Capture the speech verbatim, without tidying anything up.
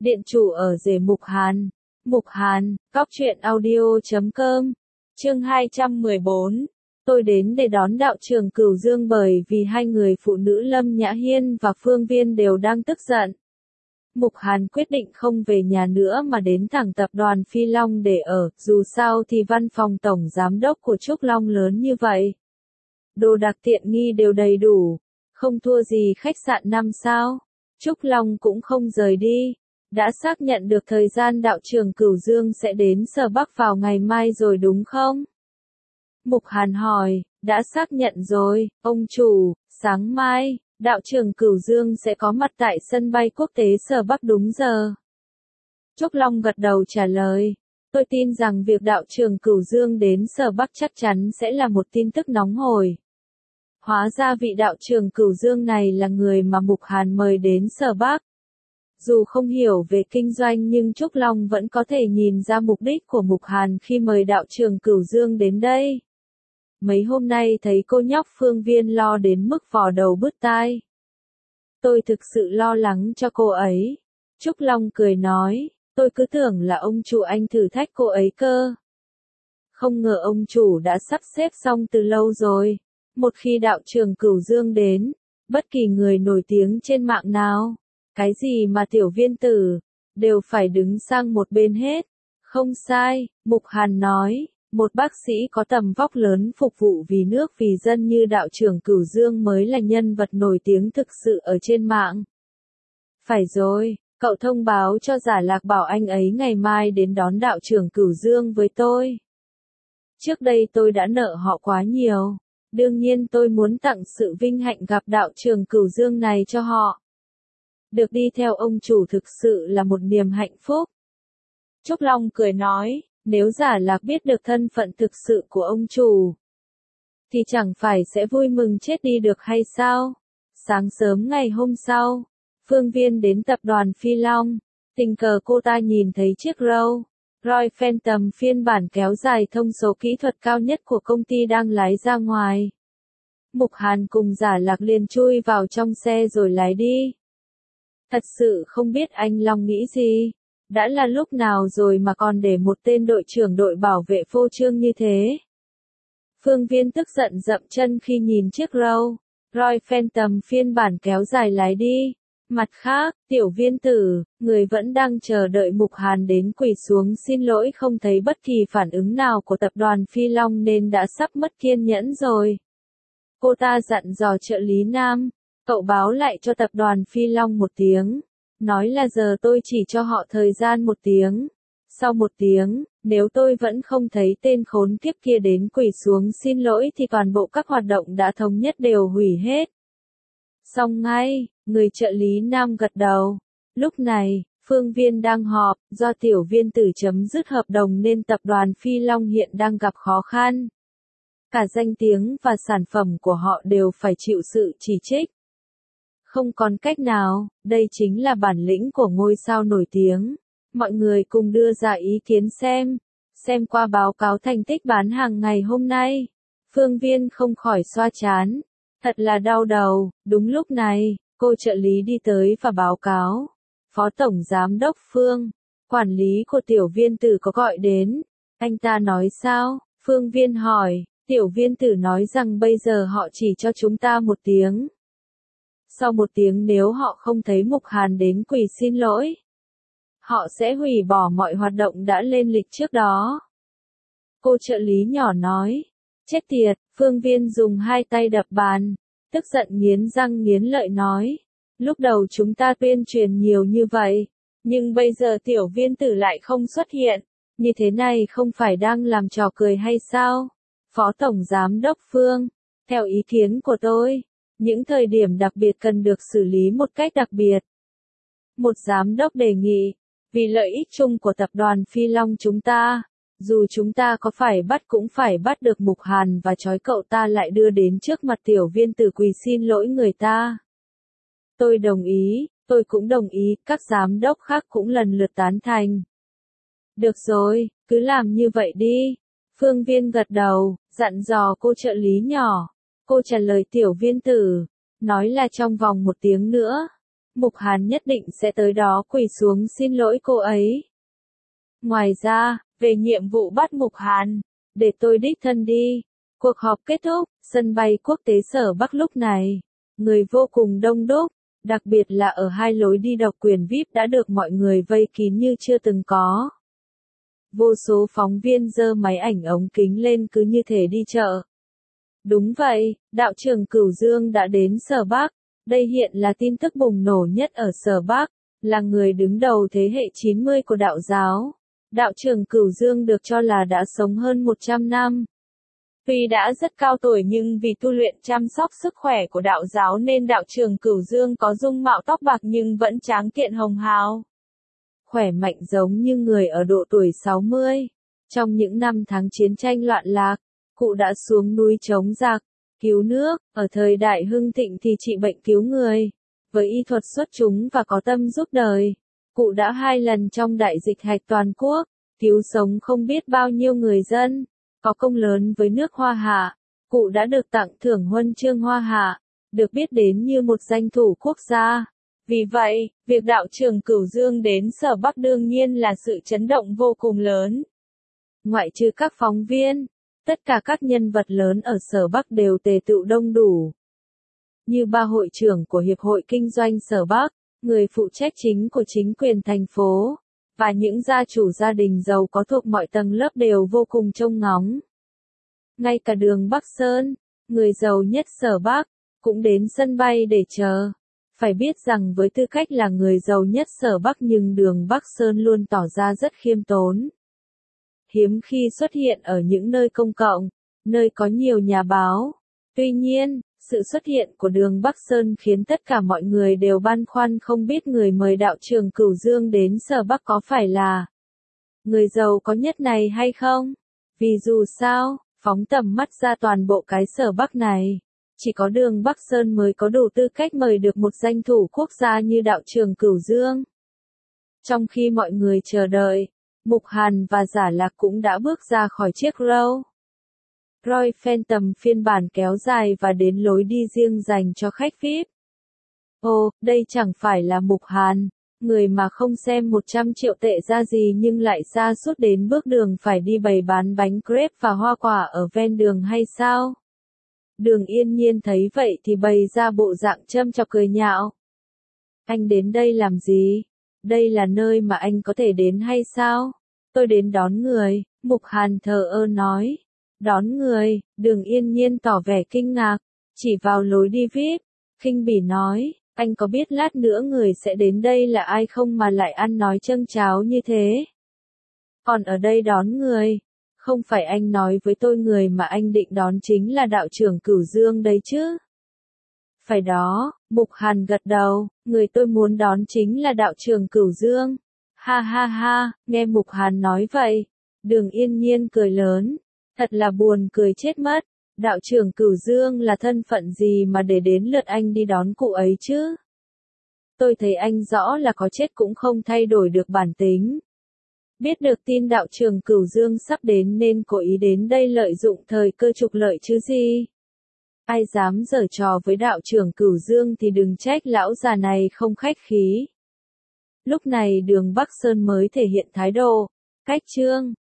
Điện chủ ở rể Mục Hàn. Mục Hàn, cóc truyện audio chấm com. Chương hai trăm mười bốn. Tôi đến để đón đạo trưởng Cửu Dương bởi vì hai người phụ nữ Lâm Nhã Hiên và Phương Viên đều đang tức giận. Mục Hàn quyết định không về nhà nữa mà đến thẳng tập đoàn Phi Long để ở, dù sao thì văn phòng tổng giám đốc của Trúc Long lớn như vậy. Đồ đạc tiện nghi đều đầy đủ, không thua gì khách sạn năm sao. Trúc Long cũng không rời đi. Đã xác nhận được thời gian đạo trưởng Cửu Dương sẽ đến Sở Bắc vào ngày mai rồi đúng không? Mục Hàn hỏi, đã xác nhận rồi, ông chủ, sáng mai, đạo trưởng Cửu Dương sẽ có mặt tại sân bay quốc tế Sở Bắc đúng giờ. Trúc Long gật đầu trả lời, tôi tin rằng việc đạo trưởng Cửu Dương đến Sở Bắc chắc chắn sẽ là một tin tức nóng hổi. Hóa ra vị đạo trưởng Cửu Dương này là người mà Mục Hàn mời đến Sở Bắc. Dù không hiểu về kinh doanh nhưng Trúc Long vẫn có thể nhìn ra mục đích của Mục Hàn khi mời đạo trưởng Cửu Dương đến đây. Mấy hôm nay thấy cô nhóc Phương Viên lo đến mức vò đầu bứt tai. Tôi thực sự lo lắng cho cô ấy. Trúc Long cười nói, tôi cứ tưởng là ông chủ anh thử thách cô ấy cơ. Không ngờ ông chủ đã sắp xếp xong từ lâu rồi. Một khi đạo trưởng Cửu Dương đến, bất kỳ người nổi tiếng trên mạng nào, cái gì mà tiểu viên tử, đều phải đứng sang một bên hết. Không sai, Mục Hàn nói, một bác sĩ có tầm vóc lớn phục vụ vì nước vì dân như đạo trưởng Cửu Dương mới là nhân vật nổi tiếng thực sự ở trên mạng. Phải rồi, cậu thông báo cho Giả Lạc bảo anh ấy ngày mai đến đón đạo trưởng Cửu Dương với tôi. Trước đây tôi đã nợ họ quá nhiều, đương nhiên tôi muốn tặng sự vinh hạnh gặp đạo trưởng Cửu Dương này cho họ. Được đi theo ông chủ thực sự là một niềm hạnh phúc. Trúc Long cười nói, nếu Giả Lạc biết được thân phận thực sự của ông chủ, thì chẳng phải sẽ vui mừng chết đi được hay sao? Sáng sớm ngày hôm sau, Phương Viên đến tập đoàn Phi Long, tình cờ cô ta nhìn thấy chiếc Rolls Royce Phantom phiên bản kéo dài thông số kỹ thuật cao nhất của công ty đang lái ra ngoài. Mục Hàn cùng Giả Lạc liền chui vào trong xe rồi lái đi. Thật sự không biết anh Long nghĩ gì. Đã là lúc nào rồi mà còn để một tên đội trưởng đội bảo vệ phô trương như thế. Phương Viên tức giận dậm chân khi nhìn chiếc Rolls Royce Phantom phiên bản kéo dài lái đi. Mặt khác, tiểu viên tử, người vẫn đang chờ đợi Mục Hàn đến quỳ xuống xin lỗi không thấy bất kỳ phản ứng nào của tập đoàn Phi Long nên đã sắp mất kiên nhẫn rồi. Cô ta dặn dò trợ lý Nam, cậu báo lại cho tập đoàn Phi Long một tiếng. Nói là giờ tôi chỉ cho họ thời gian một tiếng. Sau một tiếng, nếu tôi vẫn không thấy tên khốn kiếp kia đến quỳ xuống xin lỗi thì toàn bộ các hoạt động đã thống nhất đều hủy hết. Xong ngay, người trợ lý Nam gật đầu. Lúc này, Phương Viên đang họp, do tiểu viên tử chấm dứt hợp đồng nên tập đoàn Phi Long hiện đang gặp khó khăn. Cả danh tiếng và sản phẩm của họ đều phải chịu sự chỉ trích. Không còn cách nào, đây chính là bản lĩnh của ngôi sao nổi tiếng. Mọi người cùng đưa ra ý kiến xem. Xem qua báo cáo thành tích bán hàng ngày hôm nay. Phương Viên không khỏi xoa trán. Thật là đau đầu, đúng lúc này, cô trợ lý đi tới và báo cáo. Phó Tổng Giám đốc Phương, quản lý của tiểu viên tử có gọi đến. Anh ta nói sao? Phương Viên hỏi, tiểu viên tử nói rằng bây giờ họ chỉ cho chúng ta một tiếng. Sau một tiếng nếu họ không thấy Mục Hàn đến quỳ xin lỗi, họ sẽ hủy bỏ mọi hoạt động đã lên lịch trước đó. Cô trợ lý nhỏ nói, chết tiệt, Phương Viên dùng hai tay đập bàn, tức giận nghiến răng nghiến lợi nói, lúc đầu chúng ta tuyên truyền nhiều như vậy, nhưng bây giờ tiểu viên tử lại không xuất hiện, như thế này không phải đang làm trò cười hay sao? Phó Tổng Giám đốc Phương, theo ý kiến của tôi, những thời điểm đặc biệt cần được xử lý một cách đặc biệt. Một giám đốc đề nghị, vì lợi ích chung của tập đoàn Phi Long chúng ta, dù chúng ta có phải bắt cũng phải bắt được Mục Hàn và trói cậu ta lại đưa đến trước mặt tiểu viên tử quỳ xin lỗi người ta. Tôi đồng ý, tôi cũng đồng ý, các giám đốc khác cũng lần lượt tán thành. Được rồi, cứ làm như vậy đi. Phương Viên gật đầu, dặn dò cô trợ lý nhỏ. Cô trả lời tiểu viên tử, nói là trong vòng một tiếng nữa, Mục Hàn nhất định sẽ tới đó quỳ xuống xin lỗi cô ấy. Ngoài ra, về nhiệm vụ bắt Mục Hàn, để tôi đích thân đi. Cuộc họp kết thúc, sân bay quốc tế Sở Bắc lúc này, người vô cùng đông đúc, đặc biệt là ở hai lối đi độc quyền vi ai pi đã được mọi người vây kín như chưa từng có. Vô số phóng viên giơ máy ảnh ống kính lên cứ như thể đi chợ. Đúng vậy, đạo trưởng Cửu Dương đã đến Sở Bắc. Đây hiện là tin tức bùng nổ nhất ở Sở Bắc, là người đứng đầu thế hệ chín mươi của đạo giáo. Đạo trưởng Cửu Dương được cho là đã sống hơn một trăm năm. Tuy đã rất cao tuổi nhưng vì tu luyện chăm sóc sức khỏe của đạo giáo nên đạo trưởng Cửu Dương có dung mạo tóc bạc nhưng vẫn tráng kiện hồng hào. Khỏe mạnh giống như người ở độ tuổi sáu mươi. Trong những năm tháng chiến tranh loạn lạc, cụ đã xuống núi chống giặc, cứu nước, ở thời đại hưng thịnh thì trị bệnh cứu người. Với y thuật xuất chúng và có tâm giúp đời, cụ đã hai lần trong đại dịch hạch toàn quốc, cứu sống không biết bao nhiêu người dân, có công lớn với nước Hoa Hạ. Cụ đã được tặng thưởng huân chương Hoa Hạ, được biết đến như một danh thủ quốc gia. Vì vậy, việc đạo trưởng Cửu Dương đến Sở Bắc đương nhiên là sự chấn động vô cùng lớn. Ngoại trừ các phóng viên, tất cả các nhân vật lớn ở Sở Bắc đều tề tựu đông đủ. Như ba hội trưởng của Hiệp hội Kinh doanh Sở Bắc, người phụ trách chính của chính quyền thành phố, và những gia chủ gia đình giàu có thuộc mọi tầng lớp đều vô cùng trông ngóng. Ngay cả Đường Bắc Sơn, người giàu nhất Sở Bắc, cũng đến sân bay để chờ. Phải biết rằng với tư cách là người giàu nhất Sở Bắc nhưng Đường Bắc Sơn luôn tỏ ra rất khiêm tốn. Hiếm khi xuất hiện ở những nơi công cộng, nơi có nhiều nhà báo. Tuy nhiên, sự xuất hiện của Đường Bắc Sơn khiến tất cả mọi người đều băn khoăn không biết người mời đạo trưởng Cửu Dương đến Sở Bắc có phải là người giàu có nhất này hay không. Vì dù sao, phóng tầm mắt ra toàn bộ cái Sở Bắc này, chỉ có Đường Bắc Sơn mới có đủ tư cách mời được một danh thủ quốc gia như đạo trưởng Cửu Dương. Trong khi mọi người chờ đợi, Mục Hàn và Giả Lạc cũng đã bước ra khỏi chiếc Rolls Royce Phantom phiên bản kéo dài và đến lối đi riêng dành cho khách vi ai pi. Ồ, đây chẳng phải là Mục Hàn, người mà không xem một trăm triệu tệ ra gì nhưng lại xa suốt đến bước đường phải đi bày bán bánh crepe và hoa quả ở ven đường hay sao? Đường Yên Nhiên thấy vậy thì bày ra bộ dạng châm chọc cười nhạo. Anh đến đây làm gì? Đây là nơi mà anh có thể đến hay sao? Tôi đến đón người, Mục Hàn thờ ơ nói. Đón người, Đường Yên Nhiên tỏ vẻ kinh ngạc, chỉ vào lối đi vi ai pi, khinh bỉ nói, anh có biết lát nữa người sẽ đến đây là ai không mà lại ăn nói châng cháo như thế? Còn ở đây đón người, không phải anh nói với tôi người mà anh định đón chính là đạo trưởng Cửu Dương đấy chứ? Phải đó, Mục Hàn gật đầu, người tôi muốn đón chính là đạo trưởng Cửu Dương. Ha ha ha, nghe Mục Hàn nói vậy, Đường Yên Nhiên cười lớn, thật là buồn cười chết mất, đạo trưởng Cửu Dương là thân phận gì mà để đến lượt anh đi đón cụ ấy chứ? Tôi thấy anh rõ là có chết cũng không thay đổi được bản tính. Biết được tin đạo trưởng Cửu Dương sắp đến nên cố ý đến đây lợi dụng thời cơ trục lợi chứ gì? Ai dám giở trò với đạo trưởng Cửu Dương thì đừng trách lão già này không khách khí. Lúc này Đường Bắc Sơn mới thể hiện thái độ, cách chương.